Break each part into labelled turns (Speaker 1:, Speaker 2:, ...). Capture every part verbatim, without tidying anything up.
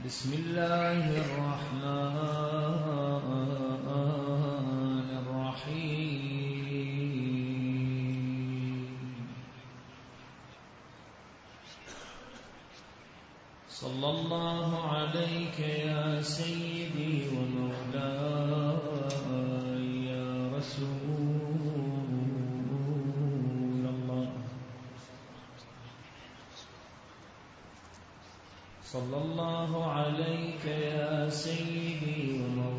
Speaker 1: بسم الله الرحمن الرحيم. صلى الله عليك يا سيدي ومولاي يا رسول الله. صلى الله عليك يا سيدي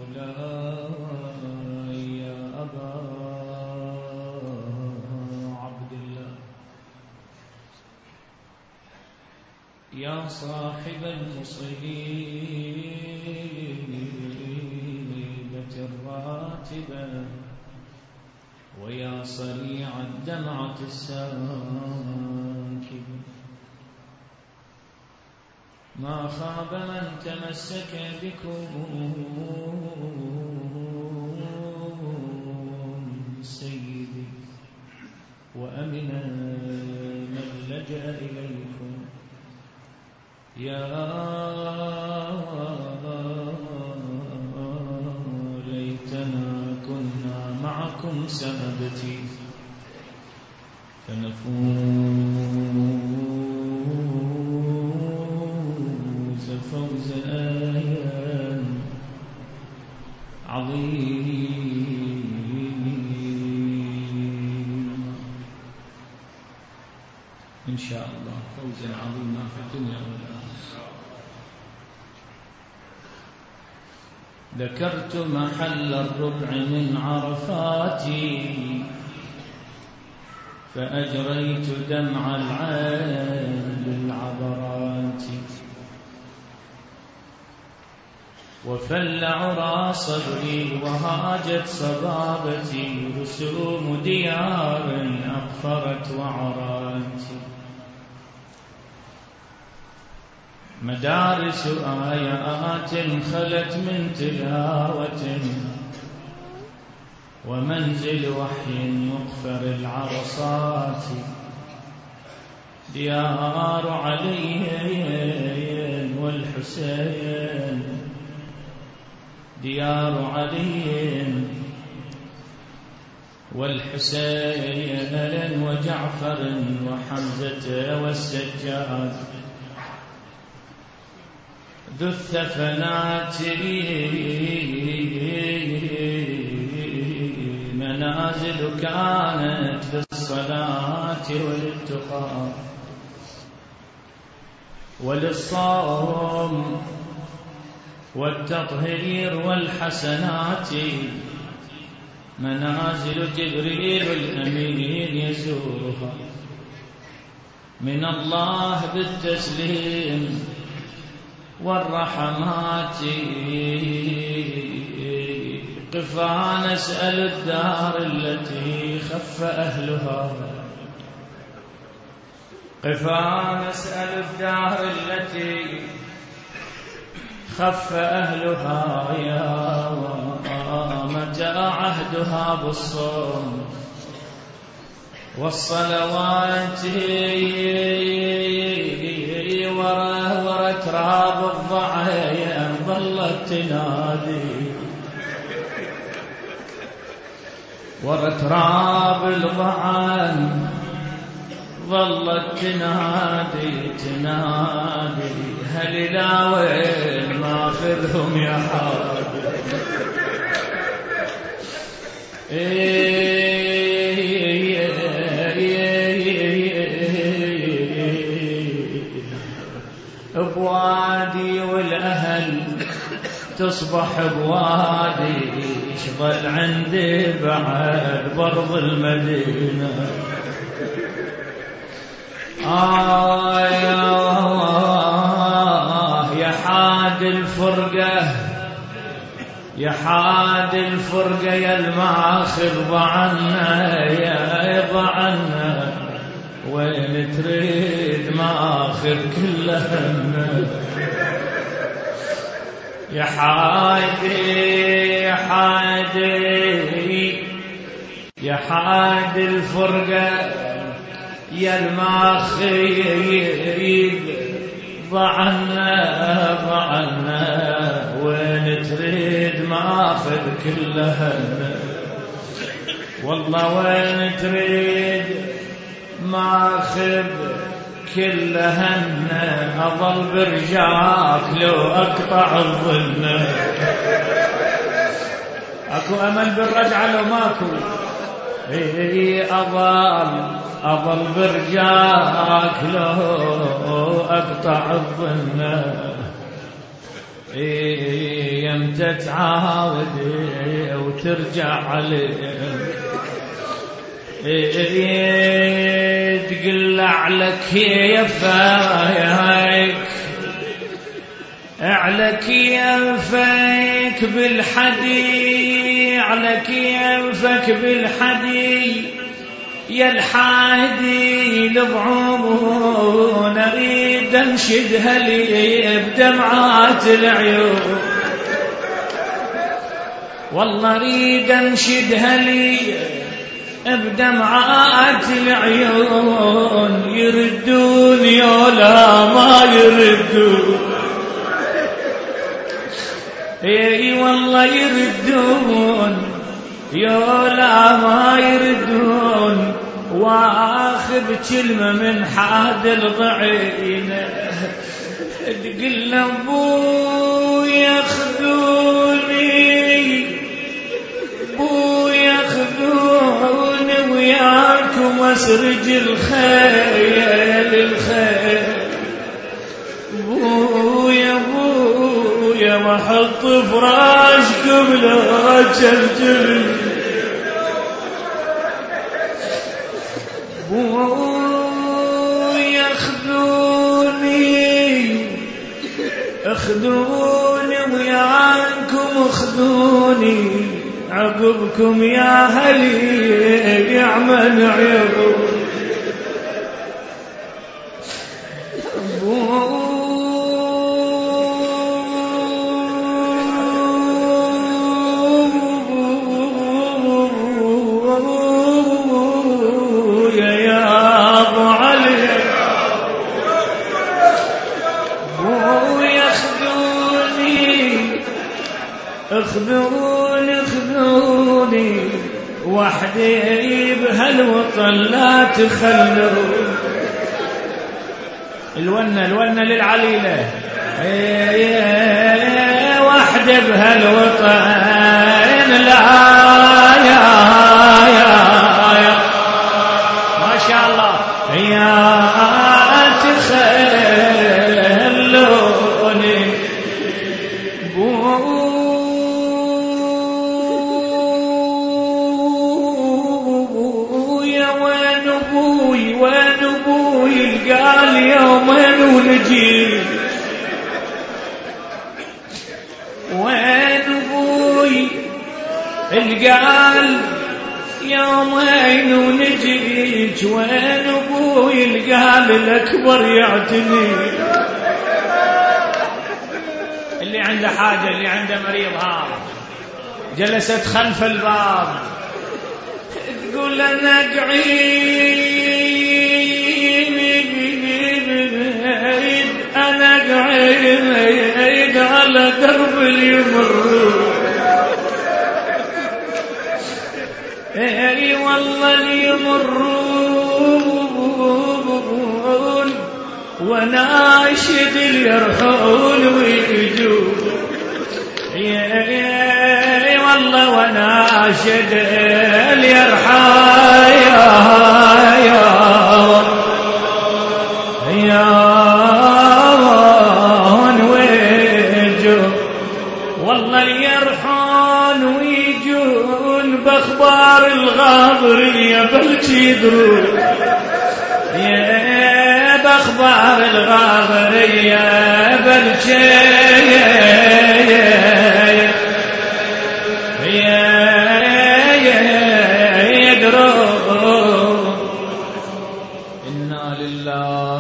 Speaker 1: ومولاي يا أبا عبد الله، يا صاحب المصيبة الراتبة، ويا صريع الدمعة الساكبة، ما خاب من تمسك بكم سيدي، وأمن من لجأ إليكم. يا ليتنا كنا معكم سنبتي فنفوز فوزا عظيما إن شاء الله، فوزا عظيما في الدنيا والآخرة. ذكرت محل الربع من عرفاتي، فأجريت دمع العين للعبرات، وفل عرى صدري وهاجت صبابتي، رسوم ديار أقفرت وعرات، مدارس آيات خلت من تلاوة، ومنزل وحي مغفر العرصات، ديار علي والحسين، ديار علي والحسين وجعفر وحمزة والسجاد، ذو الثفنات منازل كانت للصلاة والاتقاء وللصوم والتطهير والحسنات، منازل جبريل الأمين يزورها من الله بالتسليم والرحمات. قفا نسأل الدار التي خف أهلها، قفا نسأل الدار التي خف أهلها، يا متى عهدها بالصوم والصلوات، ورا ورا تراب الضعيان ظلت تنادي، ورا تراب الضعان ظلت تنادي تنادي، هل لا وين ما خذهم يا حاضر. بوادي والأهل تصبح بوادي، شظل عندي بعد برض المدينة. آه يا حاد الفرقة، يا حاد الفرقة يا الماخذ ضعنا، يا ضعنا وين تريد ماخذ كل همنا. يا حادي يا حادي يا حاد الفرقة يا الماخذ ضعنا ضعنا
Speaker 2: كلها والله وين تريد ماخذ كلها أظل برجاك لو أقطع الظن. أكو أمل بالرجعة لو ماكو إيه أظل أظل برجاك لو أقطع الظن. إيه يمتى تعاود وترجع عليه إيه تقلع لك يفايك على كيفك بالحدي على كيفك بالحدي يا الحادي لضعون اريد انشدها لي بدمعات العيون والله اريد انشدها لي بدمعات العيون يردون يولا ما يردون اي والله يردون يولا ما يردون واخذ كلمة من حاد الضعينة تقول ابويا خذوني ابويا خذوني وياكم اسرج الخيل الخيل ابويا ابويا واحط فراشكم لا تجلجل ابويا خذوني اخذوني وياكم اخذوني عقبكم يا هلي يعمل عيون اخذوني اخذوني وحدي بهالوطن لا تخلوا الونة الونة للعليلة وحدي بهالوطن لا يا يا يا ما شاء الله يا تخلوني قال يومين ونجي وين ابوي القال يومين ونجيك وين ابوي القال الاكبر يعتني اللي عنده حاجه اللي عنده مريض ها جلست خلف الباب تقول انا قعيد أنا قاعد على درب اليمر اي والله اليمرون وناشد يرحون ويجون اي والله وناشد اليرحى يا يا يا باخبار الغابرية بلجي يدرون يا باخبار الغابرية بلجي يدرون إنا لله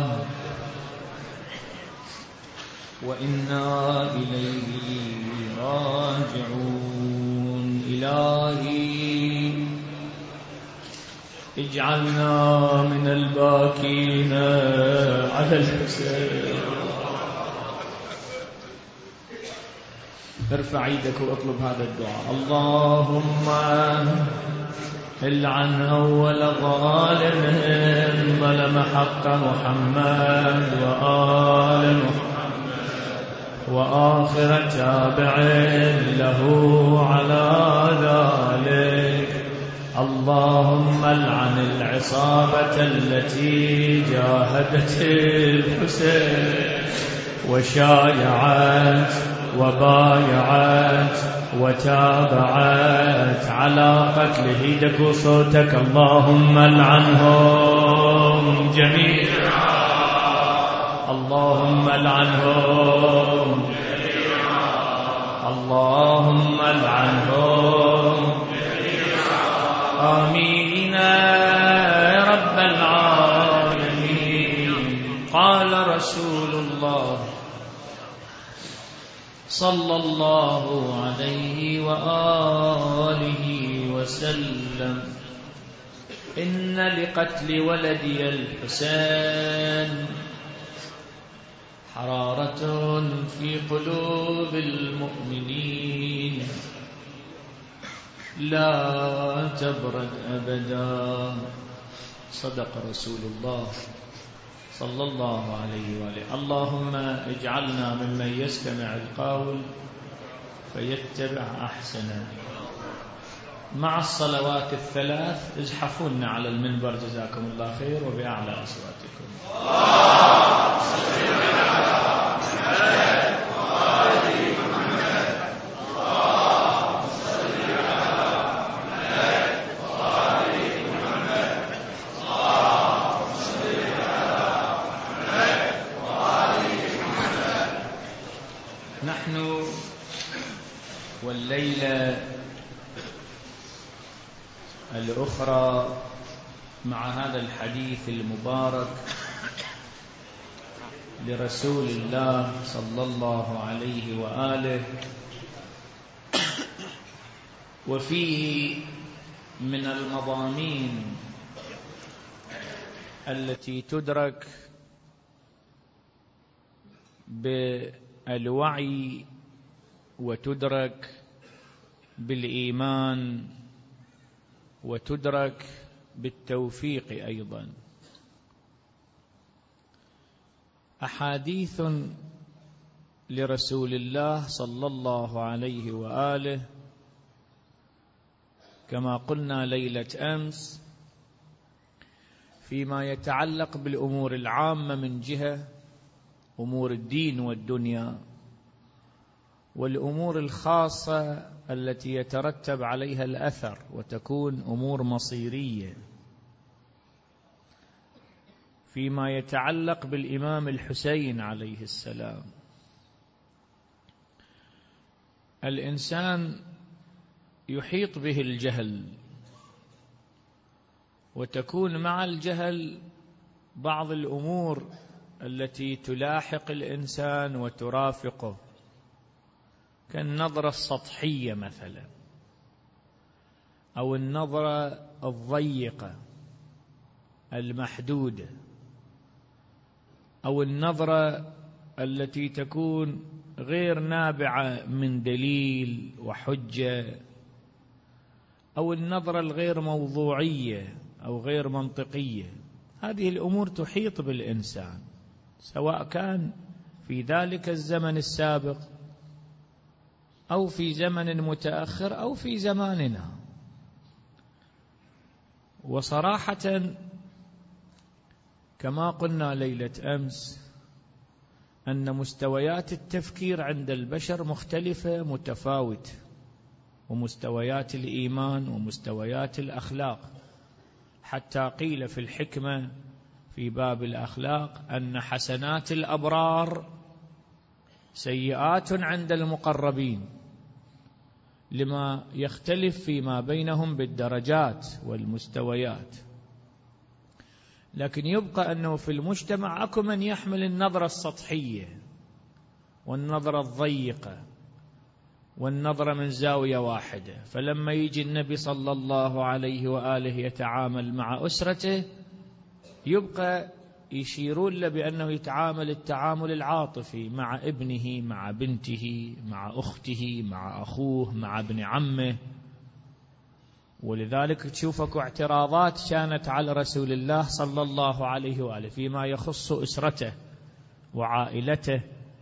Speaker 2: وإنا إليه راجعون. إلهي اجعلنا من الباكين على الحسين ارفع ايدك واطلب هذا الدعاء. اللهم العن أول ظالم ظلم حق محمد وآل محمد وآخر تابع له على ذلك. اللهم العن العصابة التي جاهدت الحسين وشايعت وبايعت وتابعت على قتله. ايدك وصوتك. اللهم العنهم جميعا. اللهم العنهم جميعا. اللهم العنهم جميعا. آمين يا رب العالمين. قال رسول الله صلى الله عليه وآله وسلم: إن لقتل ولدي الحسين حرارة في قلوب المؤمنين لا تبرد أبدا. صدق رسول الله صلى الله عليه وآله. اللهم اجعلنا ممن يستمع القول فيتبع أحسنه. مع الصلوات الثلاث ازحفونا على المنبر جزاكم الله خير وبأعلى أصواتكم. نحن والليلة الأخرى مع هذا الحديث المبارك لرسول الله صلى الله عليه وآله، وفيه من المضامين التي تدرك بالوعي وتدرك بالإيمان وتدرك بالتوفيق أيضا. أحاديث لرسول الله صلى الله عليه وآله كما قلنا ليلة أمس فيما يتعلق بالأمور العامة من جهة أمور الدين والدنيا، والأمور الخاصة التي يترتب عليها الأثر وتكون أمور مصيرية فيما يتعلق بالإمام الحسين عليه السلام. الإنسان يحيط به الجهل، وتكون مع الجهل بعض الأمور التي تلاحق الإنسان وترافقه، كالنظرة السطحية مثلا، أو النظرة الضيقة المحدودة، أو النظرة التي تكون غير نابعة من دليل وحجة، أو النظرة الغير موضوعية أو غير منطقية. هذه الأمور تحيط بالإنسان سواء كان في ذلك الزمن السابق أو في زمن متأخر أو في زماننا. وصراحة كما قلنا ليلة أمس أن مستويات التفكير عند البشر مختلفة متفاوتة، ومستويات الإيمان ومستويات الأخلاق، حتى قيل في الحكمة في باب الأخلاق أن حسنات الأبرار سيئات عند المقربين، لما يختلف فيما بينهم بالدرجات والمستويات. لكن يبقى أنه في المجتمع أكو من يحمل النظرة السطحية والنظرة الضيقة والنظرة من زاوية واحدة، فلما يجي النبي صلى الله عليه وآله يتعامل مع أسرته يبقى يشيرون له بأنه يتعامل التعامل العاطفي مع ابنه، مع بنته، مع أخته، مع أخوه، مع ابن عمه. ولذلك تشوفك اعتراضات كانت على رسول الله صلى الله عليه وآله فيما يخص أسرته وعائلته،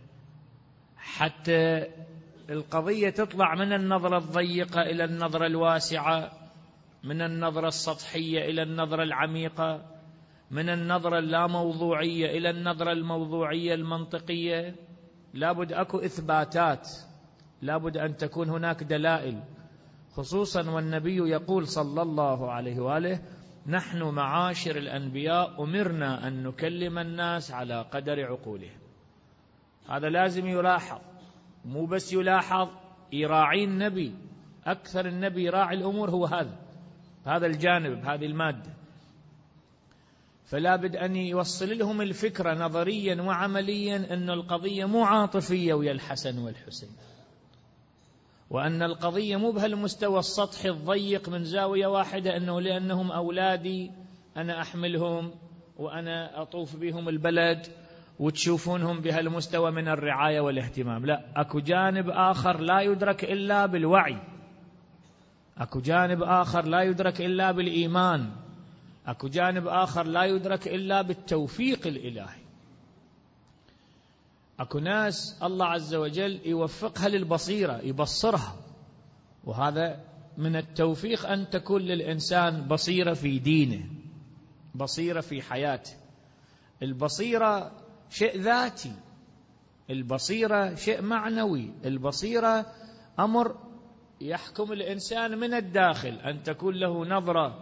Speaker 2: حتى القضية تطلع من النظرة الضيقة إلى النظرة الواسعة، من النظرة السطحية إلى النظرة العميقة، من النظرة اللاموضوعية إلى النظرة الموضوعية المنطقية. لابد أكو إثباتات، لابد أن تكون هناك دلائل، خصوصا والنبي يقول صلى الله عليه وآله: نحن معاشر الأنبياء أمرنا أن نكلم الناس على قدر عقولهم. هذا لازم يلاحظ، مو بس يلاحظ، يراعي النبي. أكثر النبي يراعي الأمور هو هذا هذا الجانب، هذه المادة. فلا بد أن يوصل لهم الفكرة نظريا وعمليا أن القضية مو عاطفية ويا الحسن والحسين، وأن القضية مو بهالمستوى السطحي الضيق من زاوية واحدة، أنه لأنهم أولادي أنا أحملهم وأنا أطوف بهم البلد وتشوفونهم بهالمستوى من الرعاية والاهتمام. لا، أكو جانب آخر لا يدرك إلا بالوعي، أكو جانب آخر لا يدرك إلا بالإيمان، أكو جانب آخر لا يدرك إلا بالتوفيق الإلهي. أكو ناس الله عز وجل يوفقها للبصيرة، يبصرها، وهذا من التوفيق أن تكون للإنسان بصيرة في دينه، بصيرة في حياته. البصيرة شيء ذاتي، البصيرة شيء معنوي، البصيرة أمر يحكم الإنسان من الداخل، أن تكون له نظرة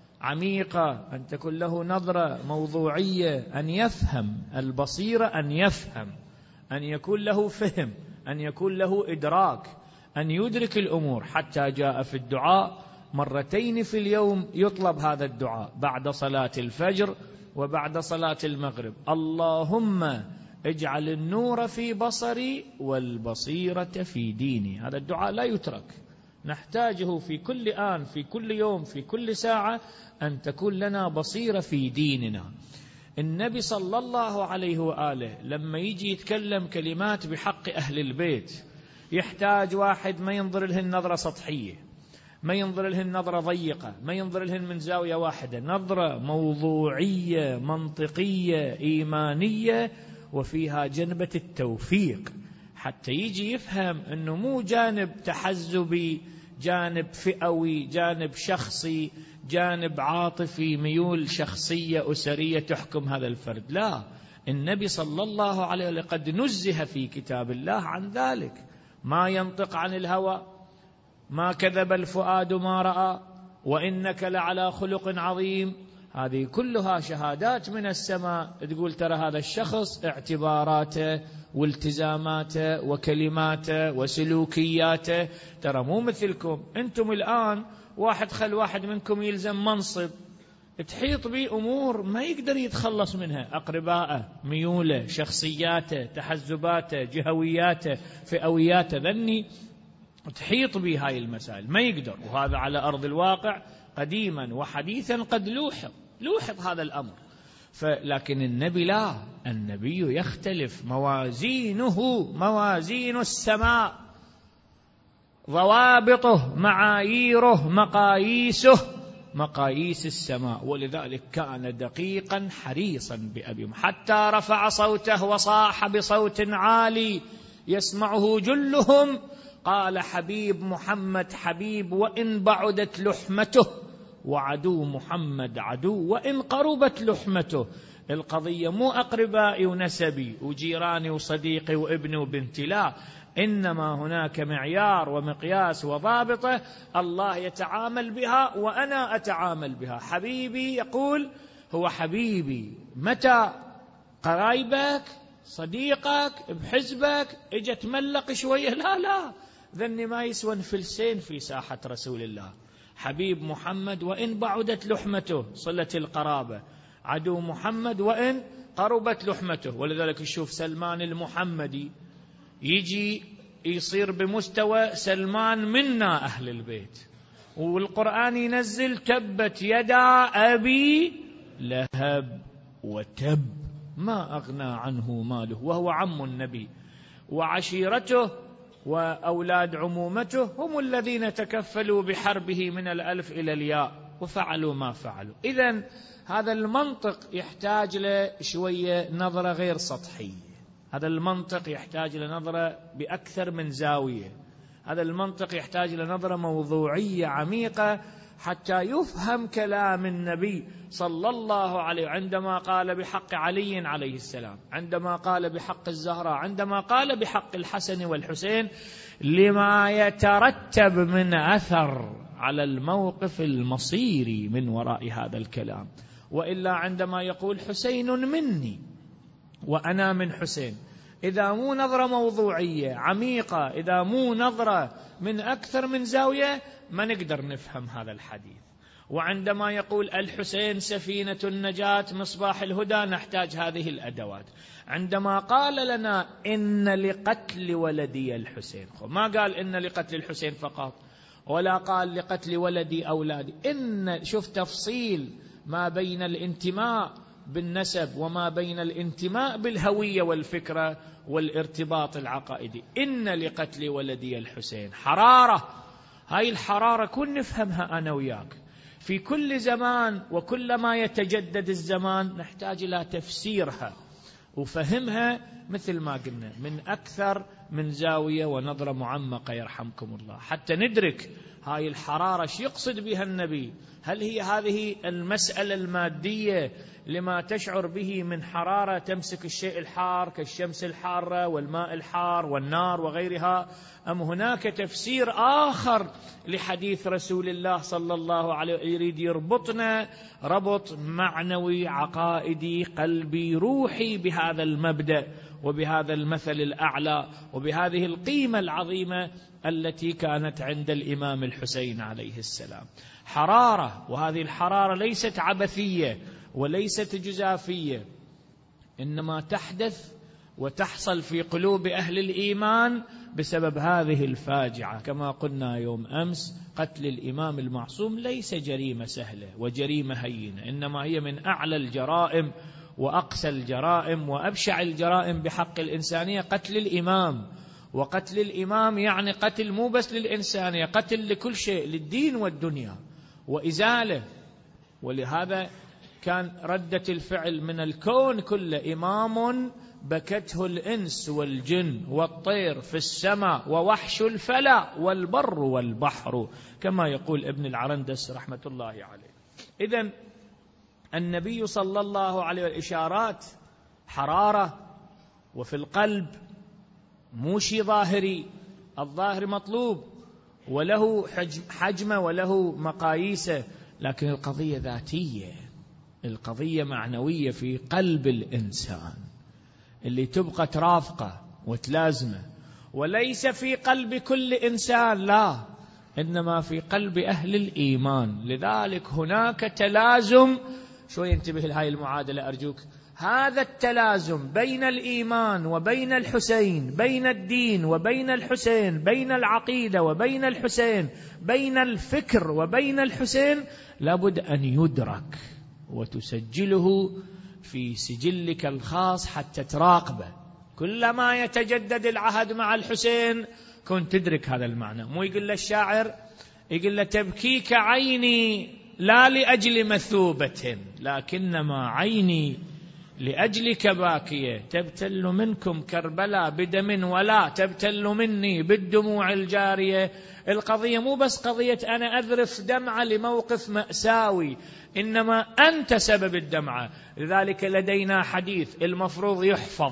Speaker 2: عميقة، أن تكون له نظرة موضوعية، أن يفهم. البصيرة أن يفهم، أن يكون له فهم، أن يكون له إدراك، أن يدرك الأمور. حتى جاء في الدعاء مرتين في اليوم يطلب هذا الدعاء بعد صلاة الفجر وبعد صلاة المغرب: اللهم اجعل النور في بصري والبصيرة في ديني. هذا الدعاء لا يترك، نحتاجه في كل آن، في كل يوم، في كل ساعة، أن تكون لنا بصيرة في ديننا. النبي صلى الله عليه وآله لما يجي يتكلم كلمات بحق أهل البيت يحتاج واحد ما ينظر لهن نظرة سطحية، ما ينظر لهن نظرة ضيقة، ما ينظر لهن من زاوية واحدة، نظرة موضوعية منطقية إيمانية وفيها جنبة التوفيق، حتى يجي يفهم أنه مو جانب تحزبي، جانب فئوي، جانب شخصي، جانب عاطفي، ميول شخصية أسرية تحكم هذا الفرد. لا، النبي صلى الله عليه وسلم قد نزه في كتاب الله عن ذلك: ما ينطق عن الهوى، ما كذب الفؤاد ما رأى، وإنك لعلى خلق عظيم. هذه كلها شهادات من السماء تقول ترى هذا الشخص اعتباراته والتزاماته وكلماته وسلوكياته ترى مو مثلكم. أنتم الآن واحد خل واحد منكم يلزم منصب، تحيط به أمور ما يقدر يتخلص منها، أقرباءه، ميوله، شخصياته، تحزباته، جهوياته، فئوياته، ذني تحيط به هاي المسائل ما يقدر. وهذا على أرض الواقع قديما وحديثا قد لوحظ لوحظ هذا الأمر. لكن النبي لا، النبي يختلف، موازينه موازين السماء، ضوابطه، معاييره، مقاييسه مقاييس السماء. ولذلك كان دقيقا حريصا بأبي، حتى رفع صوته وصاح بصوت عالي يسمعه جلهم: قال حبيب محمد حبيب وإن بعدت لحمته، وعدو محمد عدو وإن قربت لحمته. القضية مو أقربائي ونسبي وجيراني وصديقي وابني وبنتي، لا، إنما هناك معيار ومقياس وضابطة الله يتعامل بها وأنا أتعامل بها. حبيبي يقول هو حبيبي متى؟ قرايبك، صديقك، بحزبك، اجت تملق شوية، لا لا، ذني ما يسوى فلسين في ساحة رسول الله. حبيب محمد وإن بعدت لحمته، صلة القرابة، عدو محمد وإن قربت لحمته. ولذلك نشوف سلمان المحمدي يجي يصير بمستوى سلمان منا أهل البيت، والقرآن ينزل: تبت يدا أبي لهب وتب، ما أغنى عنه ماله، وهو عم النبي، وعشيرته وأولاد عمومته هم الذين تكفلوا بحربه من الألف إلى الياء وفعلوا ما فعلوا. إذن هذا المنطق يحتاج لشوية نظرة غير سطحية، هذا المنطق يحتاج لنظرة بأكثر من زاوية، هذا المنطق يحتاج لنظرة موضوعية عميقة حتى يفهم كلام النبي صلى الله عليه عندما قال بحق علي عليه السلام، عندما قال بحق الزهراء، عندما قال بحق الحسن والحسين، لما يترتب من أثر على الموقف المصيري من وراء هذا الكلام. وإلا عندما يقول حسين مني وأنا من حسين، إذا مو نظرة موضوعية عميقة، إذا مو نظرة من أكثر من زاوية، ما نقدر نفهم هذا الحديث. وعندما يقول الحسين سفينة النجاة مصباح الهدى، نحتاج هذه الأدوات. عندما قال لنا إن لقتل ولدي الحسين، ما قال إن لقتل الحسين فقط، ولا قال لقتل ولدي أولادي، إن شوف تفصيل ما بين الانتماء بالنسب وما بين الانتماء بالهوية والفكرة والارتباط العقائدي. إن لقتل ولدي الحسين حرارة، هاي الحرارة كن نفهمها أنا وياك في كل زمان، وكلما يتجدد الزمان نحتاج إلى تفسيرها وفهمها مثل ما قلنا من أكثر من زاوية ونظرة معمقة يرحمكم الله، حتى ندرك هاي الحرارة شو يقصد بها النبي. هل هي هذه المسألة المادية لما تشعر به من حرارة تمسك الشيء الحار كالشمس الحارة والماء الحار والنار وغيرها، أم هناك تفسير آخر لحديث رسول الله صلى الله عليه وسلم يريد يربطنا ربط معنوي عقائدي قلبي روحي بهذا المبدأ وبهذا المثل الأعلى وبهذه القيمة العظيمة التي كانت عند الإمام الحسين عليه السلام. حرارة، وهذه الحرارة ليست عبثية وليست جزافية، إنما تحدث وتحصل في قلوب أهل الإيمان بسبب هذه الفاجعة. كما قلنا يوم أمس، قتل الإمام المعصوم ليس جريمة سهلة وجريمة هينة، إنما هي من أعلى الجرائم وأقسى الجرائم وأبشع الجرائم بحق الإنسانية قتل الإمام. وقتل الإمام يعني قتل مو بس للإنسانية، قتل لكل شيء، للدين والدنيا وإزالة. ولهذا كان ردة الفعل من الكون كله إمام بكته الإنس والجن والطير في السماء ووحش الفلا والبر والبحر، كما يقول ابن العرندس رحمة الله عليه. إذن النبي صلى الله عليه وسلم إشارات حرارة وفي القلب، مو شيء ظاهري، الظاهر مطلوب وله حجمه وله مقاييسه، لكن القضية ذاتية، القضية معنوية في قلب الإنسان اللي تبقى ترافقه وتلازمه، وليس في قلب كل إنسان، لا، إنما في قلب أهل الإيمان. لذلك هناك تلازم، شوي انتبه لهاي المعادلة أرجوك، هذا التلازم بين الإيمان وبين الحسين، بين الدين وبين الحسين، بين العقيدة وبين الحسين، بين الفكر وبين الحسين، لابد أن يدرك وتسجله في سجلك الخاص حتى تراقبه. كلما يتجدد العهد مع الحسين كنت تدرك هذا المعنى. مو يقول له الشاعر، يقول له تبكيك عيني لا لأجل مثوبة لكنما عيني لأجلك باكية، تبتل منكم كربلاء بدم ولا تبتل مني بالدموع الجارية. القضية مو بس قضية أنا أذرف دمعة لموقف مأساوي، إنما أنت سبب الدمعة. لذلك لدينا حديث المفروض يحفظ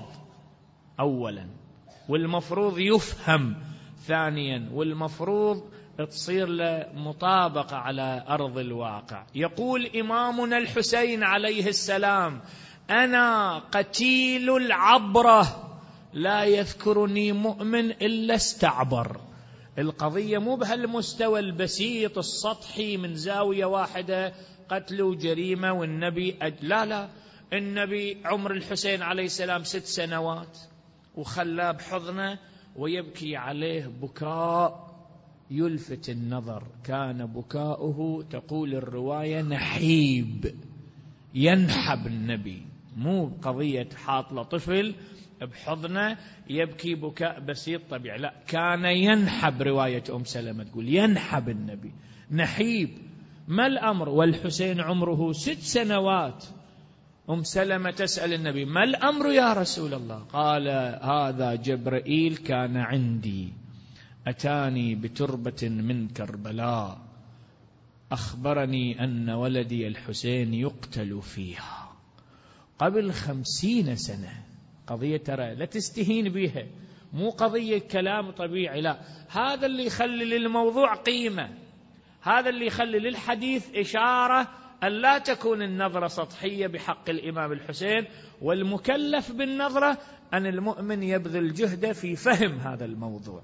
Speaker 2: أولا، والمفروض يفهم ثانيا، والمفروض تصير له مطابقة على أرض الواقع. يقول إمامنا الحسين عليه السلام: أنا قتيل العبرة لا يذكرني مؤمن إلا استعبر. القضية مو بهالمستوى البسيط السطحي من زاوية واحدة، قتل وجريمة والنبي أج... لا لا، النبي عمر الحسين عليه السلام ست سنوات وخلاه بحضنه ويبكي عليه بكاء يلفت النظر، كان بكاؤه تقول الرواية نحيب، ينحب النبي مو قضية حاط له طفل بحضنه يبكي بكاء بسيط طبيعي، لا، كان ينحب. رواية أم سلمة تقول ينحب النبي نحيب. ما الأمر؟ والحسين عمره ست سنوات. أم سلمة تسأل النبي ما الأمر يا رسول الله؟ قال هذا جبرائيل كان عندي، أتاني بتربة من كربلاء، أخبرني أن ولدي الحسين يقتل فيها قبل خمسين سنة. قضية ترى لا تستهين بها، مو قضية كلام طبيعي، لا، هذا اللي يخلي للموضوع قيمة، هذا اللي يخلي للحديث إشارة أن لا تكون النظرة سطحية بحق الإمام الحسين، والمكلف بالنظرة أن المؤمن يبذل جهده في فهم هذا الموضوع.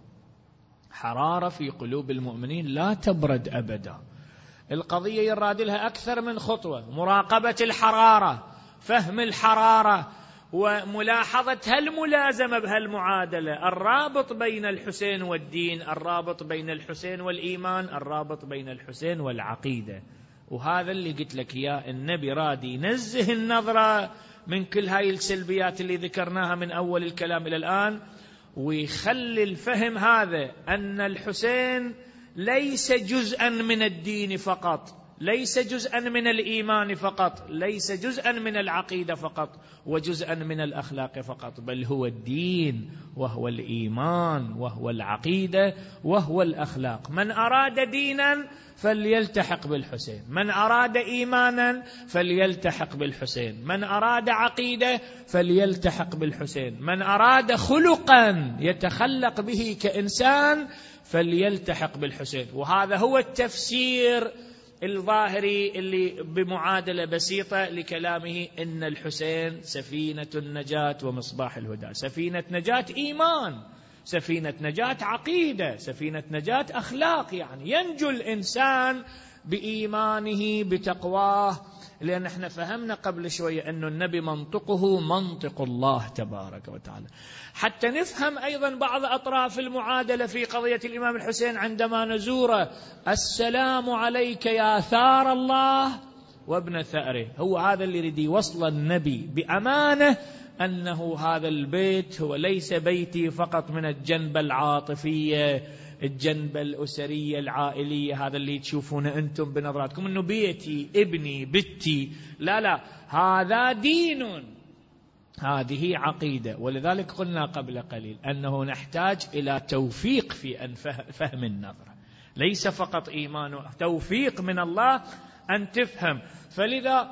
Speaker 2: حرارة في قلوب المؤمنين لا تبرد أبدا. القضية يراد لها أكثر من خطوة، مراقبة الحرارة، فهم الحرارة، وملاحظة هالملازمة بهالمعادلة، الرابط بين الحسين والدين، الرابط بين الحسين والإيمان، الرابط بين الحسين والعقيدة. وهذا اللي قلت لك يا النبي رادي ينزه النظرة من كل هاي السلبيات اللي ذكرناها من أول الكلام إلى الآن، ويخلي الفهم هذا أن الحسين ليس جزءا من الدين فقط، ليس جزءا من الإيمان فقط، ليس جزءا من العقيدة فقط وجزءا من الأخلاق فقط، بل هو الدين وهو الإيمان وهو العقيدة وهو الأخلاق. من أراد دينا فليلتحق بالحسين، من أراد إيمانا فليلتحق بالحسين، من أراد عقيدة فليلتحق بالحسين، من أراد خلقا يتخلق به كإنسان فليلتحق بالحسين. وهذا هو التفسير الظاهري اللي بمعادلة بسيطة لكلامه إن الحسين سفينة النجاة ومصباح الهدى، سفينة نجاة إيمان، سفينة نجاة عقيدة، سفينة نجاة أخلاق، يعني ينجو الإنسان بإيمانه بتقواه. لأن احنا فهمنا قبل شوية أن النبي منطقه منطق الله تبارك وتعالى. حتى نفهم أيضا بعض أطراف المعادلة في قضية الإمام الحسين عندما نزوره، السلام عليك يا ثار الله وابن ثأره. هو هذا اللي يريد يوصل النبي بأمانة، أنه هذا البيت هو ليس بيتي فقط من الجنبة العاطفية، الجنبة الأسرية العائلية، هذا اللي تشوفونه أنتم بنظراتكم أنه بيتي ابني بنتي، لا لا، هذا دين، هذه عقيدة. ولذلك قلنا قبل قليل أنه نحتاج إلى توفيق في أن فهم النظرة، ليس فقط إيمان، توفيق من الله أن تفهم. فلذا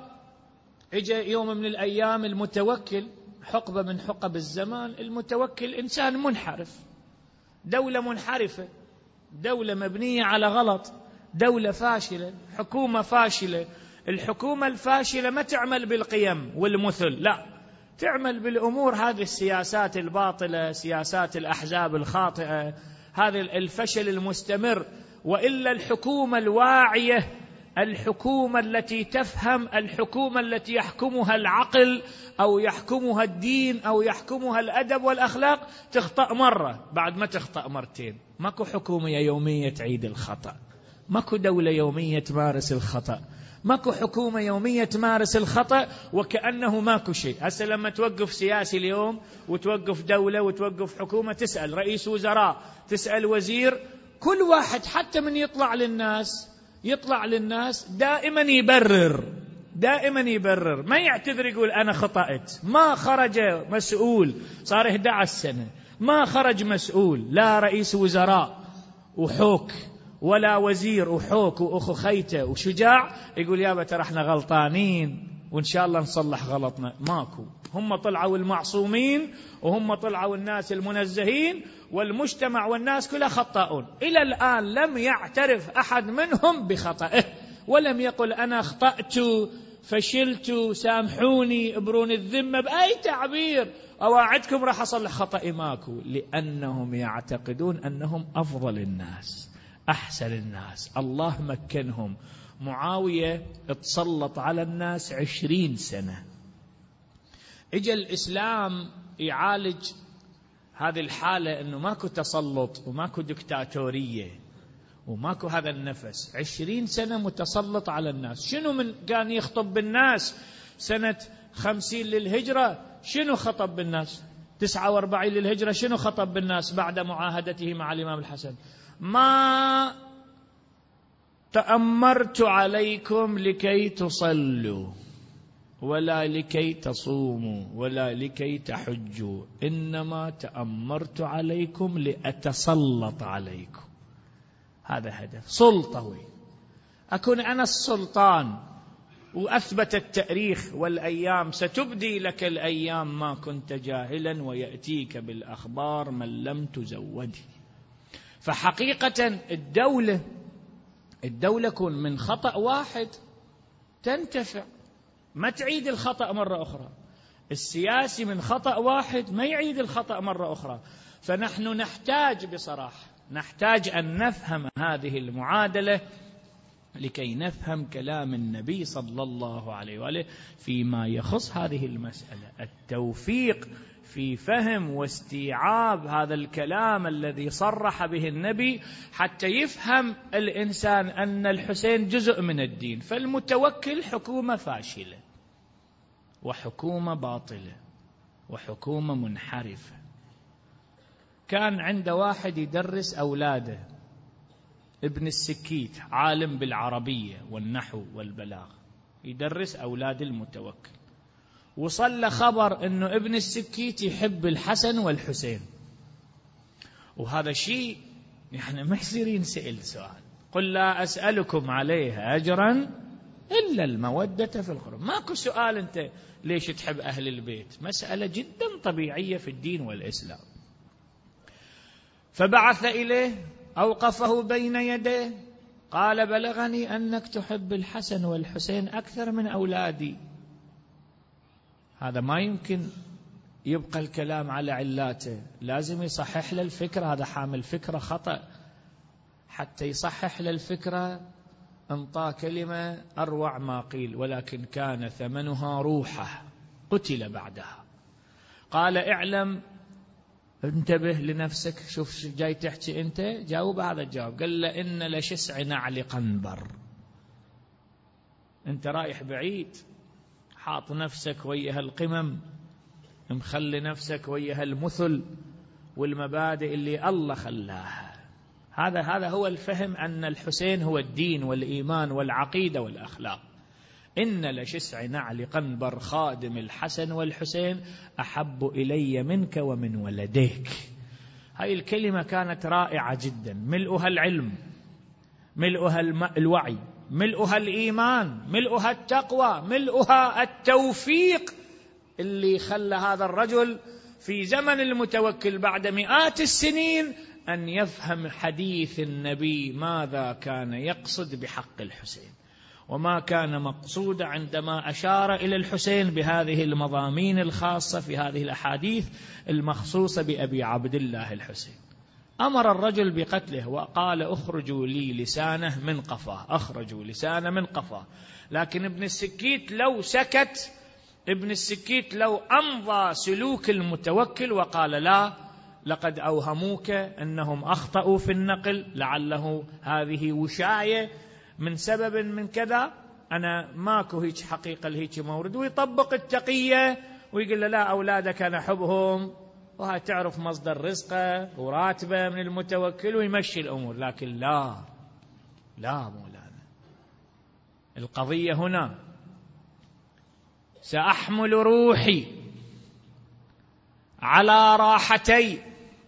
Speaker 2: إجا يوم من الأيام المتوكل، حقبة من حقب الزمان، المتوكل إنسان منحرف، دولة منحرفة، دولة مبنية على غلط، دولة فاشلة، حكومة فاشلة. الحكومة الفاشلة ما تعمل بالقيم والمثل، لا، تعمل بالأمور هذه، السياسات الباطلة، سياسات الأحزاب الخاطئة، هذا الفشل المستمر. وإلا الحكومة الواعية، الحكومة التي تفهم، الحكومة التي يحكمها العقل أو يحكمها الدين أو يحكمها الأدب والأخلاق، تخطأ مرة بعد ما تخطأ مرتين. ماكو حكومة يومية تعيد الخطأ، ماكو دولة يومية تمارس الخطأ، ماكو حكومة يومية تمارس الخطأ وكأنه ماكو شيء. هسه لما توقف سياسي اليوم وتوقف دولة وتوقف حكومة، تسأل رئيس وزراء، تسأل وزير، كل واحد حتى من يطلع للناس يطلع للناس دائما يبرر، دائما يبرر، ما يعتذر يقول أنا خطأت. ما خرج مسؤول، صار إحدى عشر سنة ما خرج مسؤول، لا رئيس وزراء وحوك ولا وزير وحوك وأخو خيته وشجاع يقول يابا ترى احنا غلطانين وإن شاء الله نصلح غلطنا. ماكو. هم طلعوا المعصومين وهم طلعوا الناس المنزهين، والمجتمع والناس كلها خطاؤون. إلى الآن لم يعترف أحد منهم بخطئه، ولم يقل أنا أخطأت فشلت سامحوني ابرون الذمة بأي تعبير، أواعدكم راح أصلح خطئي. ماكو، لأنهم يعتقدون أنهم أفضل الناس، أحسن الناس، الله مكنهم. معاوية تسلط على الناس عشرين سنة، اجى الإسلام يعالج هذه الحالة، أنه ماكو تسلط وماكو دكتاتورية وماكو هذا النفس. عشرين سنة متسلط على الناس. شنو من كان يخطب بالناس؟ سنة خمسين للهجرة شنو خطب بالناس؟ تسعة واربعين للهجرة شنو خطب بالناس بعد معاهدته مع الإمام الحسن؟ ما تأمرت عليكم لكي تصلوا ولا لكي تصوموا ولا لكي تحجوا، إنما تأمرت عليكم لأتسلط عليكم. هذا هدف سلطوي، أكون أنا السلطان. وأثبت التاريخ والأيام، ستبدي لك الأيام ما كنت جاهلا ويأتيك بالأخبار من لم تزودي. فحقيقة الدولة الدولة كون من خطأ واحد تنتفع، ما تعيد الخطأ مرة أخرى. السياسي من خطأ واحد ما يعيد الخطأ مرة أخرى. فنحن نحتاج بصراحة نحتاج أن نفهم هذه المعادلة لكي نفهم كلام النبي صلى الله عليه وآله فيما يخص هذه المسألة. التوفيق في فهم واستيعاب هذا الكلام الذي صرح به النبي حتى يفهم الإنسان أن الحسين جزء من الدين. فالمتوكل حكومة فاشلة وحكومة باطلة وحكومة منحرفة. كان عند واحد يدرس أولاده، ابن السكيت، عالم بالعربية والنحو والبلاغة، يدرس أولاد المتوكل. وصل خبر أنه ابن السكيت يحب الحسن والحسين، وهذا شيء يعني ما يصير ينسأل سؤال. قل لا أسألكم عليه أجرا إلا المودة في القربى. ماكو سؤال أنت ليش تحب أهل البيت، مسألة جدا طبيعية في الدين والإسلام. فبعث إليه، أوقفه بين يديه، قال بلغني أنك تحب الحسن والحسين أكثر من أولادي. هذا ما يمكن يبقى الكلام على علاته، لازم يصحح له الفكرة. هذا حامل فكرة خطأ، حتى يصحح له الفكرة انطى كلمة أروع ما قيل: ولكن كان ثمنها روحه، قتل بعدها. قال اعلم، انتبه لنفسك، شوف جاي تحكي أنت، جاوب هذا الجواب. قال له إن لشسع نعل قنبر، أنت رايح بعيد، حاط نفسك ويا القمم، مخلي نفسك ويا المثل والمبادئ اللي الله خلاها. هذا هذا هو الفهم، أن الحسين هو الدين والإيمان والعقيدة والأخلاق. إن لشسع نعل قنبر خادم الحسن والحسين أحب إلي منك ومن ولديك. هاي الكلمة كانت رائعة جدا، ملؤها العلم، ملؤها الوعي، ملؤها الإيمان، ملؤها التقوى، ملؤها التوفيق اللي خلى هذا الرجل في زمن المتوكل بعد مئات السنين أن يفهم حديث النبي ماذا كان يقصد بحق الحسين، وما كان مقصود عندما أشار إلى الحسين بهذه المضامين الخاصة في هذه الأحاديث المخصوصة بأبي عبد الله الحسين. أمر الرجل بقتله وقال: أخرجوا لي لسانه من قفاه، أخرجوا لسانه من قفاه. لكن ابن السكيت لو سكت، ابن السكيت لو أمضى سلوك المتوكل وقال: لا، لقد أوهموك أنهم أخطأوا في النقل، لعله هذه وشاية من سبب من كذا، أنا ماكو هيك حقيقة لهيك مورد، ويطبق التقية ويقول له: لا، أولادك أنا أحبهم، وهي تعرف مصدر رزقه وراتبه من المتوكل، ويمشي الأمور. لكن لا لا مولانا، القضية هنا: سأحمل روحي على راحتي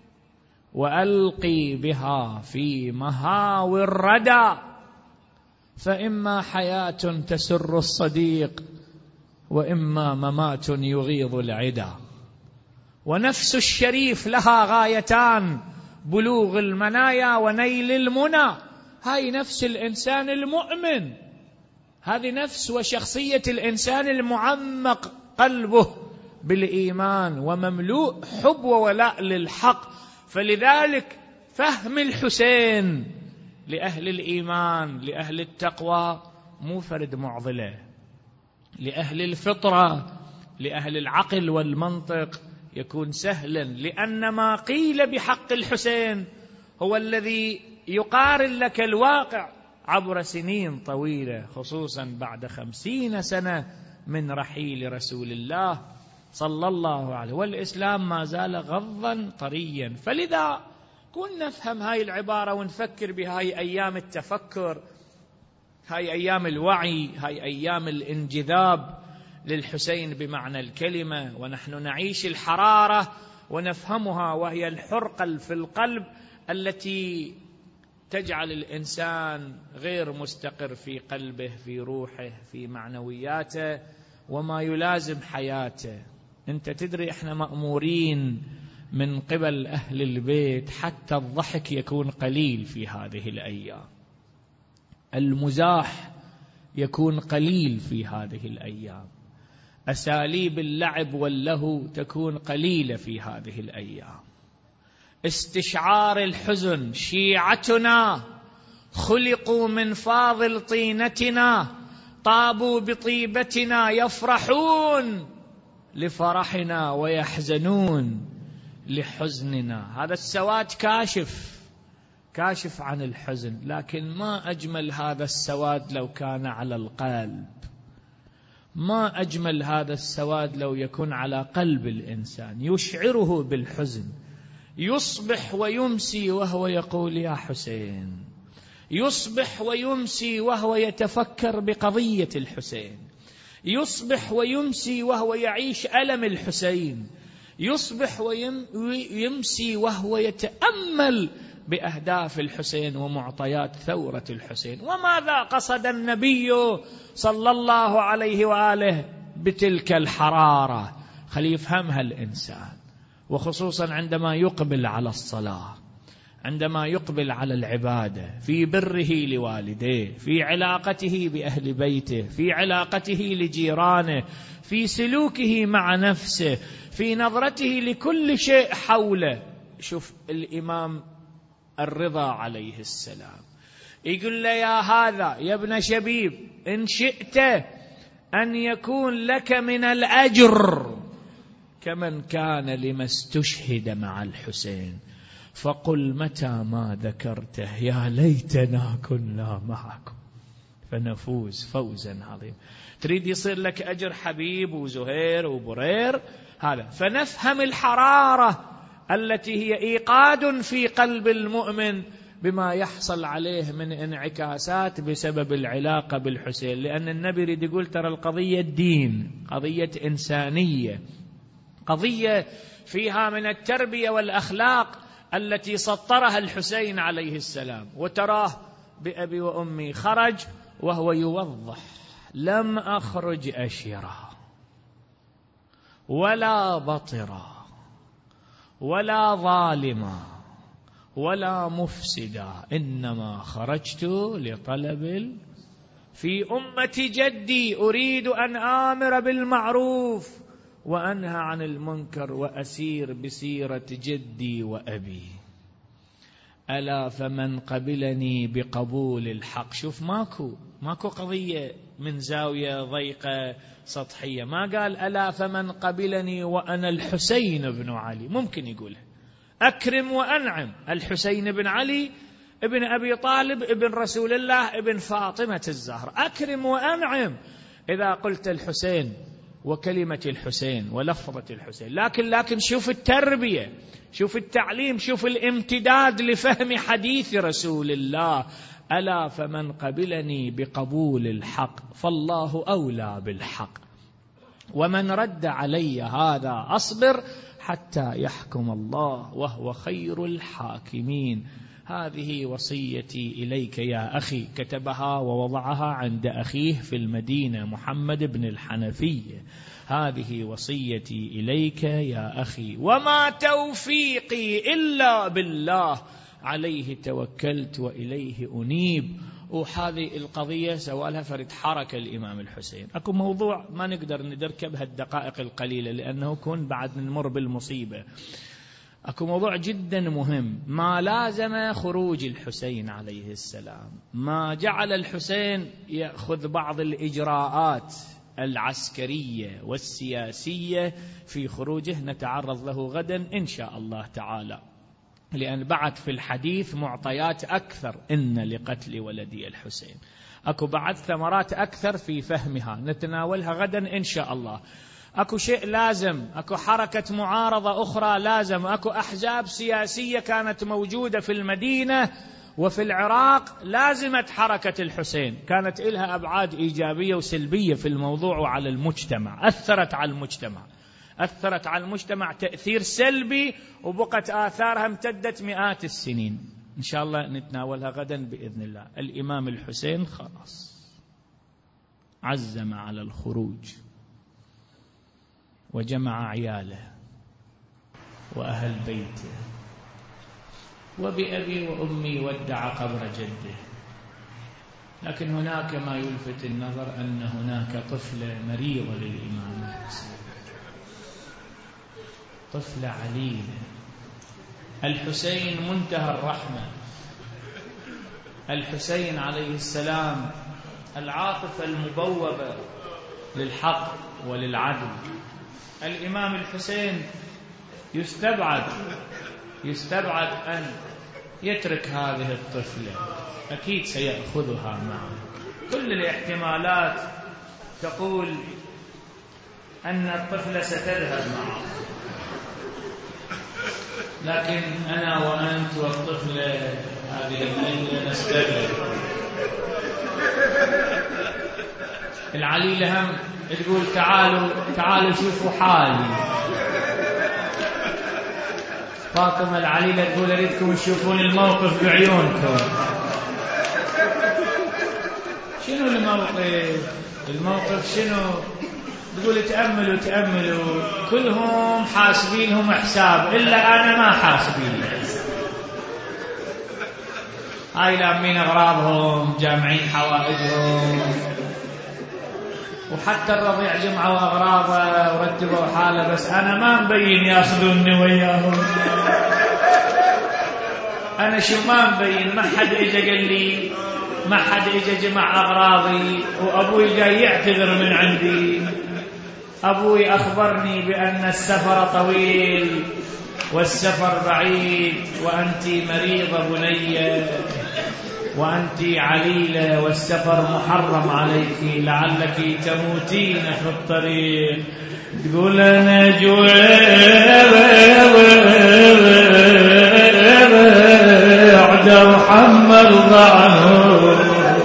Speaker 2: وألقي بها في مهاوي الردى، فإما حياة تسر الصديق وإما ممات يغيظ العدا. ونفس الشريف لها غايتان: بلوغ المنايا ونيل المنى. هاي نفس الإنسان المؤمن، هذه نفس وشخصية الإنسان المعمق قلبه بالإيمان ومملوء حب وولاء للحق. فلذلك فهم الحسين لأهل الإيمان، لأهل التقوى، مو فرد معضلة، لأهل الفطرة، لأهل العقل والمنطق يكون سهلا، لأن ما قيل بحق الحسين هو الذي يقارن لك الواقع عبر سنين طويلة، خصوصا بعد خمسين سنة من رحيل رسول الله صلى الله عليه، والإسلام ما زال غضا طريا. فلذا كنا نفهم هاي العبارة ونفكر بهاي أيام التفكر، هاي أيام الوعي، هاي أيام الانجذاب للحسين بمعنى الكلمة، ونحن نعيش الحرارة ونفهمها، وهي الحرقة في القلب التي تجعل الإنسان غير مستقر في قلبه، في روحه، في معنوياته، وما يلازم حياته. أنت تدري إحنا مأمورين من قبل أهل البيت حتى الضحك يكون قليل في هذه الأيام، المزاح يكون قليل في هذه الأيام، أساليب اللعب واللهو تكون قليلة في هذه الأيام. استشعار الحزن، شيعتنا خلقوا من فاضل طينتنا، طابوا بطيبتنا، يفرحون لفرحنا ويحزنون لحزننا. هذا السواد كاشف كاشف عن الحزن، لكن ما أجمل هذا السواد لو كان على القلب، ما أجمل هذا السواد لو يكون على قلب الإنسان، يشعره بالحزن، يصبح ويمسي وهو يقول يا حسين، يصبح ويمسي وهو يتفكر بقضية الحسين، يصبح ويمسي وهو يعيش ألم الحسين، يصبح ويمسي وهو يتأمل بأهداف الحسين ومعطيات ثورة الحسين. وماذا قصد النبي صلى الله عليه وآله بتلك الحرارة؟ خلي يفهمها الإنسان، وخصوصا عندما يقبل على الصلاة، عندما يقبل على العبادة، في بره لوالديه، في علاقته بأهل بيته، في علاقته لجيرانه، في سلوكه مع نفسه، في نظرته لكل شيء حوله. شوف الإمام الرضا عليه السلام يقول له يا هذا يا ابن شبيب، إن شئت أن يكون لك من الأجر كمن كان لما استشهد مع الحسين، فقل متى ما ذكرته يا ليتنا كنا معكم فنفوز فوزا عظيما. تريد يصير لك أجر حبيب وزهير وبرير، هذا فنفهم الحرارة التي هي إيقاد في قلب المؤمن بما يحصل عليه من انعكاسات بسبب العلاقة بالحسين. لأن النبي يريد يقول ترى القضية الدين، قضية إنسانية، قضية فيها من التربية والأخلاق التي سطرها الحسين عليه السلام. وتراه بأبي وأمي خرج وهو يوضح لم أخرج أشيرا ولا بطرا ولا ظالما ولا مفسدا، إنما خرجت لطلب في أمة جدي أريد أن آمر بالمعروف وأنهى عن المنكر وأسير بسيرة جدي وأبي. ألا فمن قبلني بقبول الحق. شوف ماكو ماكو قضية من زاوية ضيقة سطحية، ما قال ألا فمن قبلني وأنا الحسين بن علي، ممكن يقولها أكرم وأنعم، الحسين بن علي ابن أبي طالب ابن رسول الله ابن فاطمة الزهرة، أكرم وأنعم إذا قلت الحسين وكلمة الحسين ولفظة الحسين. لكن لكن شوف التربية، شوف التعليم، شوف الامتداد لفهم حديث رسول الله. ألا فمن قبلني بقبول الحق فالله أولى بالحق، ومن رد علي هذا أصبر حتى يحكم الله وهو خير الحاكمين. هذه وصيتي إليك يا أخي، كتبها ووضعها عند أخيه في المدينة محمد بن الحنفية. هذه وصيتي إليك يا أخي، وما توفيقي إلا بالله، عليه توكلت وإليه أنيب. وهذه القضية سوالها فرد حركة الإمام الحسين. أكو موضوع ما نقدر ندركب هالدقائق القليلة لأنه كون بعد نمر بالمصيبة. أكو موضوع جدا مهم، ما لازم خروج الحسين عليه السلام، ما جعل الحسين يأخذ بعض الإجراءات العسكرية والسياسية في خروجه، نتعرض له غدا إن شاء الله تعالى. لأن بعد في الحديث معطيات أكثر إن لقتل ولدي الحسين، أكو بعد ثمرات أكثر في فهمها نتناولها غدا إن شاء الله. أكو شيء لازم، أكو حركة معارضة أخرى لازم، أكو أحزاب سياسية كانت موجودة في المدينة وفي العراق لازمت حركة الحسين، كانت إلها أبعاد إيجابية وسلبية في الموضوع وعلى المجتمع، أثرت على المجتمع، أثرت على المجتمع تأثير سلبي وبقت آثارها امتدت مئات السنين. إن شاء الله نتناولها غدا بإذن الله. الإمام الحسين خلاص عزم على الخروج وجمع عياله وأهل بيته، وبأبي وأمي ودع قبر جده. لكن هناك ما يلفت النظر أن هناك طفلة مريضة للإمام الحسين، طفلة عليلة. الحسين منتهى الرحمة، الحسين عليه السلام العاطفة المبوبة للحق وللعدل. الإمام الحسين يستبعد يستبعد أن يترك هذه الطفلة، أكيد سيأخذها معه. كل الاحتمالات تقول أن الطفلة ستذهب معه، لكن أنا وأنت والطفلة هذه الليلة نستبعد. العليلة هم تقول تعالوا تعالوا شوفوا حالي. فاطمة العليلة تقول أريدكم تشوفون الموقف بعيونكم. شنو الموقف؟ الموقف شنو؟ تقول تأملوا تأملوا كلهم حاسبينهم حساب إلا أنا ما حاسبين. هاي لامين أغراضهم جامعين حوائجهم، وحتى الرضيع جمعوا أغراضه ورتبوا حاله، بس أنا ما مبين ياخذوني وياهم. أنا شو ما مبين، ما حد إجا قال لي، ما حد إجا جمع أغراضي، وأبوي جاي يعتذر من عندي. أبوي أخبرني بأن السفر طويل والسفر بعيد، وأنت مريضة بنية، وأنت عليلة، والسفر محرم عليك، لعلك تموتين في الطريق. تقول أنا بعد محمد ضعنه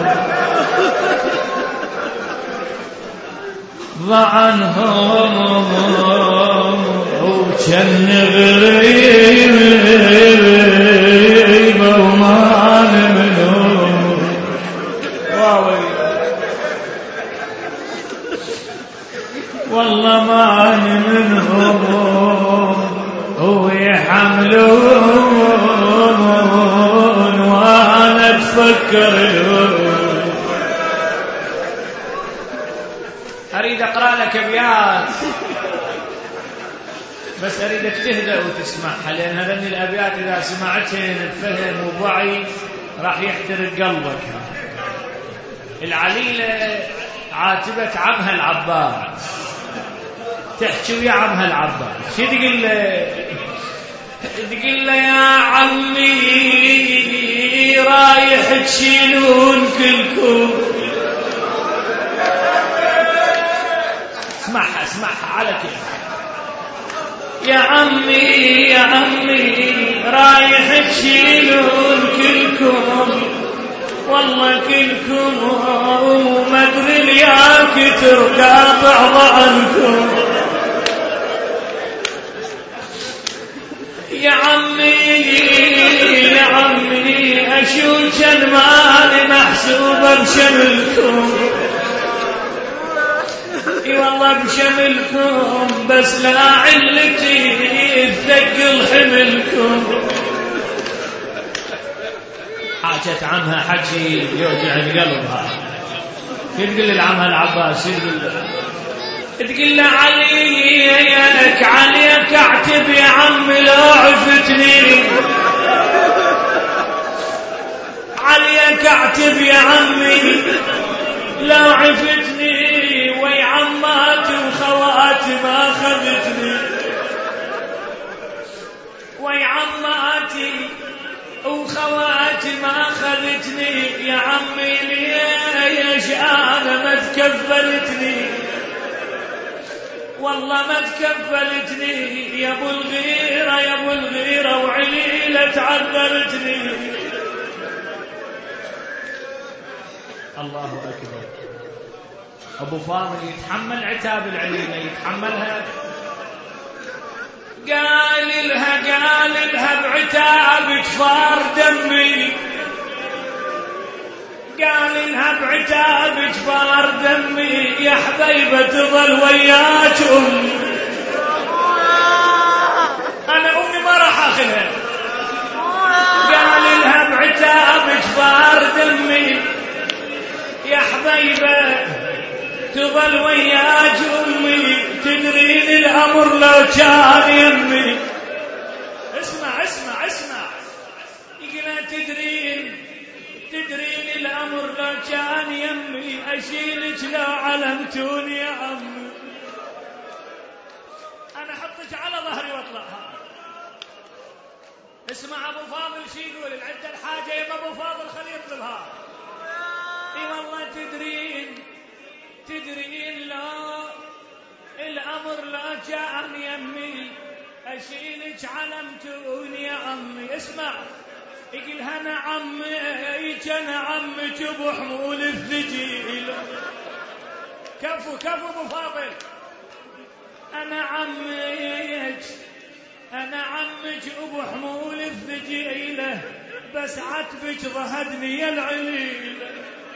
Speaker 2: ضعنهم وكان غريب وما منهم. والله ما منهم ويحملون وانا اتفكر. اريد اقرا لك ابيات بس اريدك تهدأ وتسمعها، لان هذين الابيات اذا سمعتهن بفهم وبوعي راح يحترق قلبك. العليلة عاتبت عمها العباس، تحكي ويا عمها العباس، شو تقول له؟ تقول له يا عمي رايح تشيلون كلكم. اسمعها اسمعها على كيف. يا عمي يا عمي رايح تشيلون كلكم، والله كلكم وما ادري الياك ترقاطع عنكم. يا عمي يا عمي اشوف كان مالي محسوبه بشملكم، اي والله بشملكم، بس لا علتي تثقل حملكم. حاجت عمها حكي يوجع القلب. هذا تقول لعمها العباس، تقول له تقول له عليك عليك اعتب يا عمي لو عفتني، عليك اعتب يا عمي لو عفتني، وي عماتي وخواتي ما اخذتني، وي عماتي وخواتي ما أخذتني يا عمي ليش أنا ما تكفلتني والله ما تكفلتني يا أبو الغيرة يا أبو الغيرة وعليلة تعذرتني. الله أكبر. أبو فاضل يتحمل عتاب العليلة يتحملها. قال لها قال لها بعتاب جفار دمي قال لها بعتاب جفار دمي يا حبيبة تظل وياك أمي. أنا أمي ما راح أخذها. قال لها بعتاب جفار دمي يا حبيبة تظل وياك أمي تدرين الأمر لو كان يمي. اسمع اسمع اسمع يقول تدرين تدرين الأمر لو كان يمي أشيلك لو علمتوني يا عمي. أنا أحطك على ظهري واطلعها. اسمع أبو فاضل شي يقول العدة الحاجة يا أبو فاضل خليه يطلبها. اي والله تدرين تدرين لا الأمر لا جاء يمي أشيلك علمتوني يا عمي. اسمع يقول أنا عمك أنا عمك أبو حمول الثقيل. كفو كفو أبو فاضل. أنا عمك أنا عمك أبو حمول الثقيلة بس عتبك ضهدني يا العليلة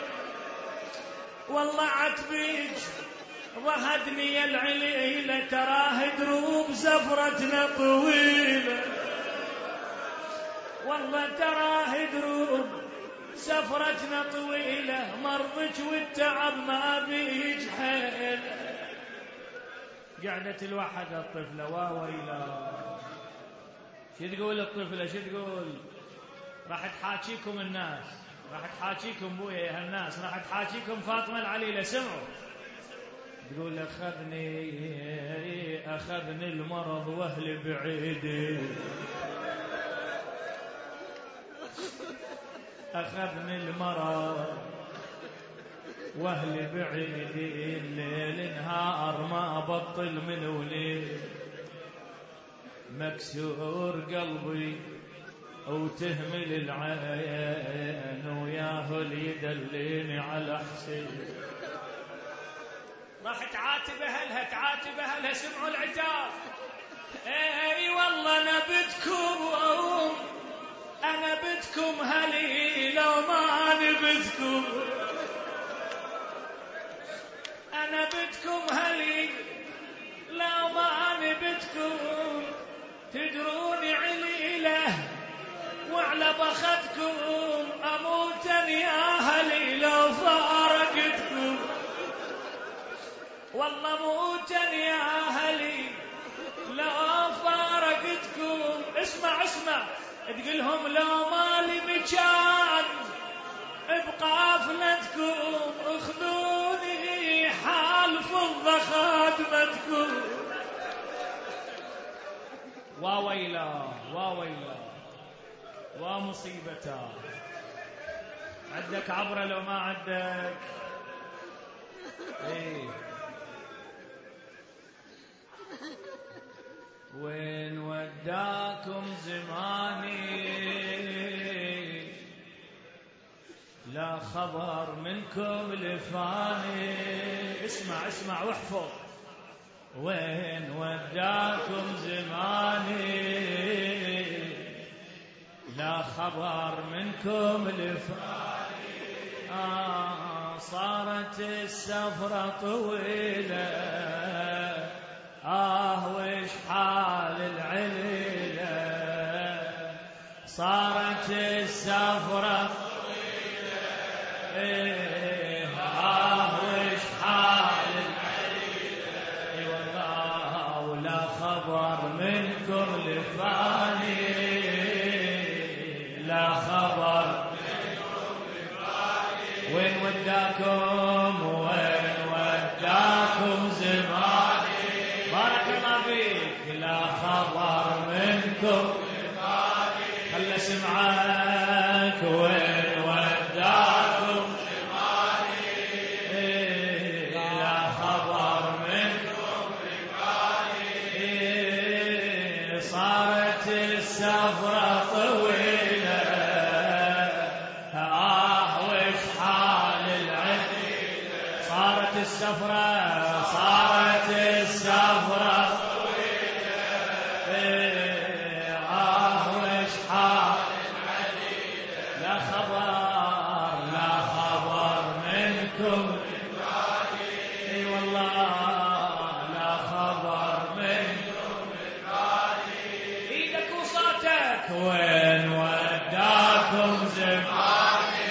Speaker 2: والله عتبك ضهدني يا العليلة تراه دروب زفرتنا طويلة والله تراه دروب سفرتنا طويلة مرضك والتعب ما بيج حيل. قعدت الوحدة الطفلة واويلا. شو تقول الطفلة شو تقول؟ راح تحاكيكم الناس راح تحاكيكم بويا هالناس راح تحاكيكم فاطمة العليلة. سمعوا تقول أخذني أخذني المرض وأهلي بعيدي أخذني المرض وأهلي بعيدي الليل نهار ما أبطل من وليد مكسور قلبي وتهمل العين وياه اللي يدليني على حسين. راح تعاتب أهلها تعاتب أهلها. سمعوا العتاب. اي والله أنا بدكم أنا بدكم هلي لو ما نبتكم أنا بدكم هلي لو ما نبتكم تدروني عليلة وعلى بختكم أموتن يا أهلي لو فارقتكم والله موتن يا أهلي لو فارقتكم. اسمع اسمع تقولهم لو مالي مكان بقافلتكم اخذوني حال فضة خادمتكم. واويلا واويلا ومصيبتا. عندك عبرة لو ما عندك؟ ايه وين وداكم زماني لا خبر منكم لفاني. اسمع اسمع واحفظ. وين وداكم زماني لا خبر منكم لفاني. آه صارت السفرة طويلة آه وش حال العليلة صارت السفرة طويلة إيه آه وش حال العليلة إيه والله ولا خبر منكم لفاني لا خبر منكم لفاني. وين وداكم وين وداكم زمان لا خبر منكم السفرة صارت السفرة آه وش حال لا خبر لا خبر منكم اي والله لا خبر منكم ايدك وصوتك وين وداكم زماني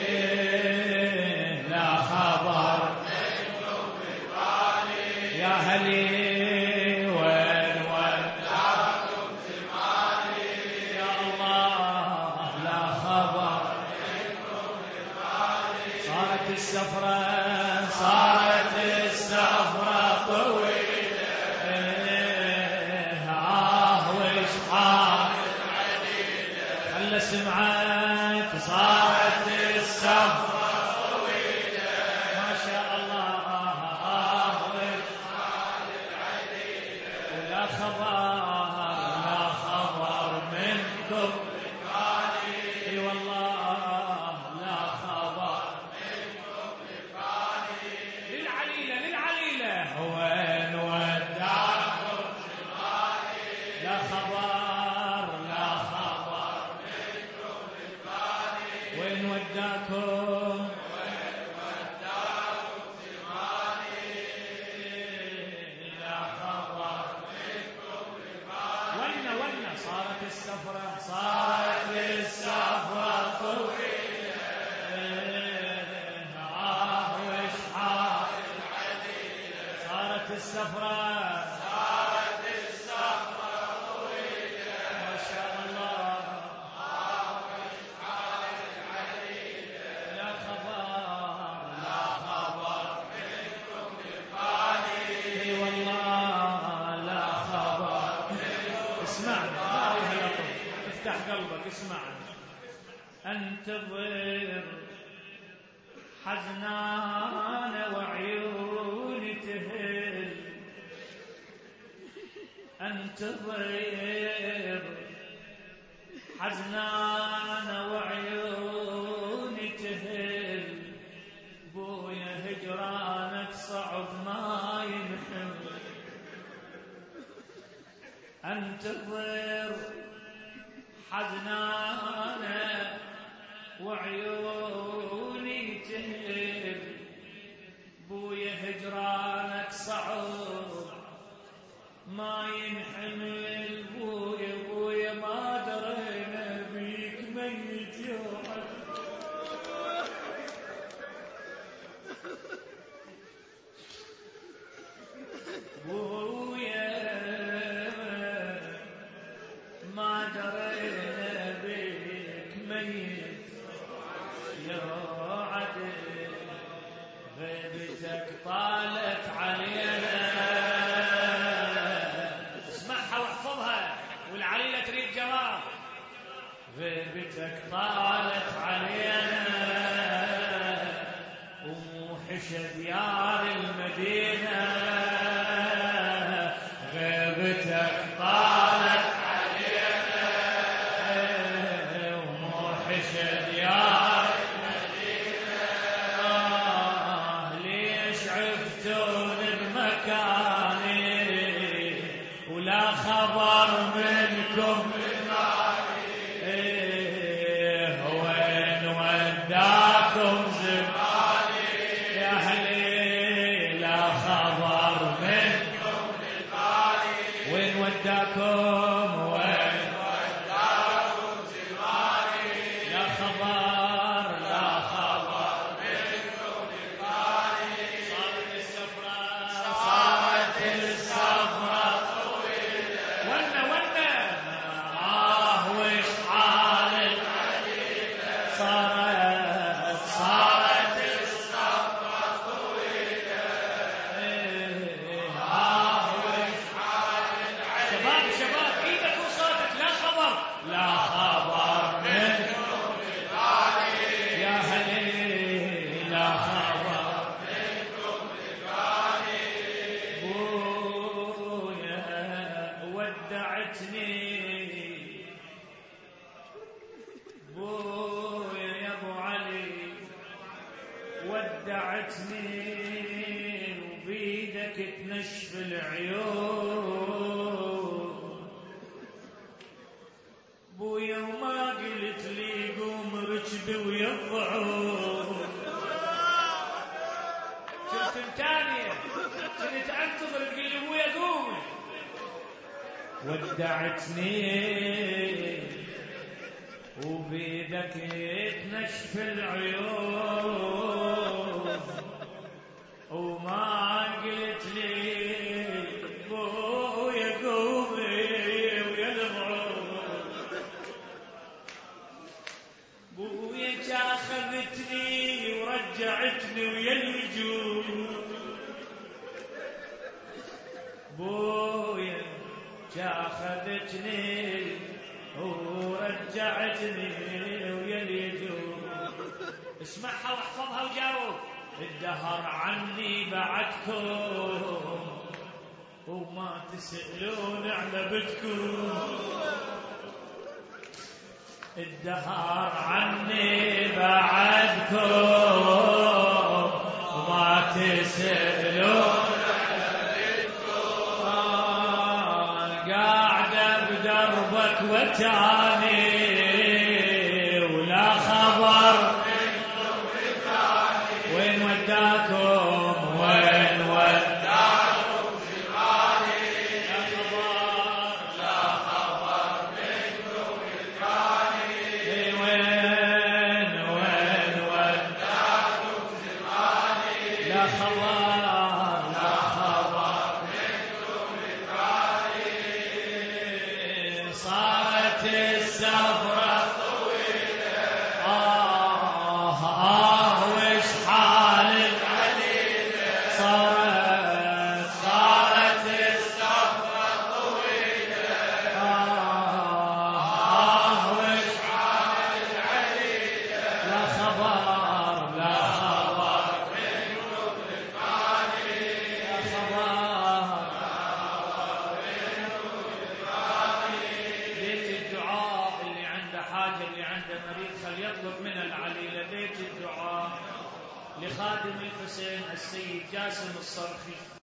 Speaker 2: لا خبر منكم بالبالي يا هلي وين وداكم زماني يا الله لا خبر منكم بالبالي صارت السفرة صارت السفرة طويلة آه وش حال خلى سمعت صارت السفرة طويلة ما شاء الله آه وش حال ولا خبر لا خبر منكم اي والله لا خبر للعليلة للعليلة وين وداكم زماني لا خبر لا خبر منكم بالبالي وين وداكم وين وداكم زماني لا خبر منكم بالبالي وين وين صارت السفرة صارت السفرة طويلة صارت السفرة صارت السفرة طويلة ما شاء الله لا خبر لا خبر منكم بالبالي اي والله لا خبر اسمعنا افتح قلبك اسمعنا انتظر حزنان وعيوني تهل انتظر حزنان وعيوني تهل بويا هجرانك صعب ما ينحل انتظر حزنان وعيوني تهل بويا هجرانك صعب ما ينحمل بويا بويا ما درينا بيك ميت يوم بويا ما درينا بيك ميت يا عدل غيبتك طالت علينا اسمعها واحفظها والعليلة تريد جواب غيبتك طالت علينا وموحش ديار المدينة غيبتك طالت علينا وموحش ديار المدينة آه ليش عفتون بمكاني ولا خبر منكم وداكم زماني يا أهلي لا خبر منكم بالبالي وين وداكم وين وداكم زماني لا خبر لا خبر منكم بالبالي صارت السفرة صارت السفرة طويلة ونا ونا آه وش حال صارت صارت السفرة طويلة آه وش حال شباب شباب ايدك وصوتك لا خبر لا خبر منكم بالبالي يا هلي لا خبر منكم بالبالي بويا ودعتني بويا يا ابو علي ودعتني وبيدك تنشف العيون بويا وما قلت لي قوم ركبي ويا الضعون شفت الثانية كنت انتظر تقول لي بويا قومي ودعتني وبيدك تنشف العيون وما قلت لي بويا قومي ويا الضعون بويا اخذتني ورجعتني ويا الوجود بويا اخذتني ورجعتني ويا الوجود اسمعها واحفظها وجاوب الدهر عني بعدكم وما تسألون على بدكم الدهر عني بعدكم وما تسألون على بدكم قاعدة بدربك وتاني ولا خبر وين وداكم وين وداكم زماني لا خبر لا خبر منكم الثاني وين وين وداكم زماني لا خبر لا خبر منكم الثاني صارت السفرة طويلة آه آه وش حالك عليلة صارت صارت السفرة طويلة آه آه وش حالك عليلة لا خبر لا خبر منكم الثاني لا خبر ليت الدعاء اللي عنده حاجة اللي عنده مريض خل يطلب من العليلة ليت الدعاء لخادم الحسين السيد جاسم الصرخي.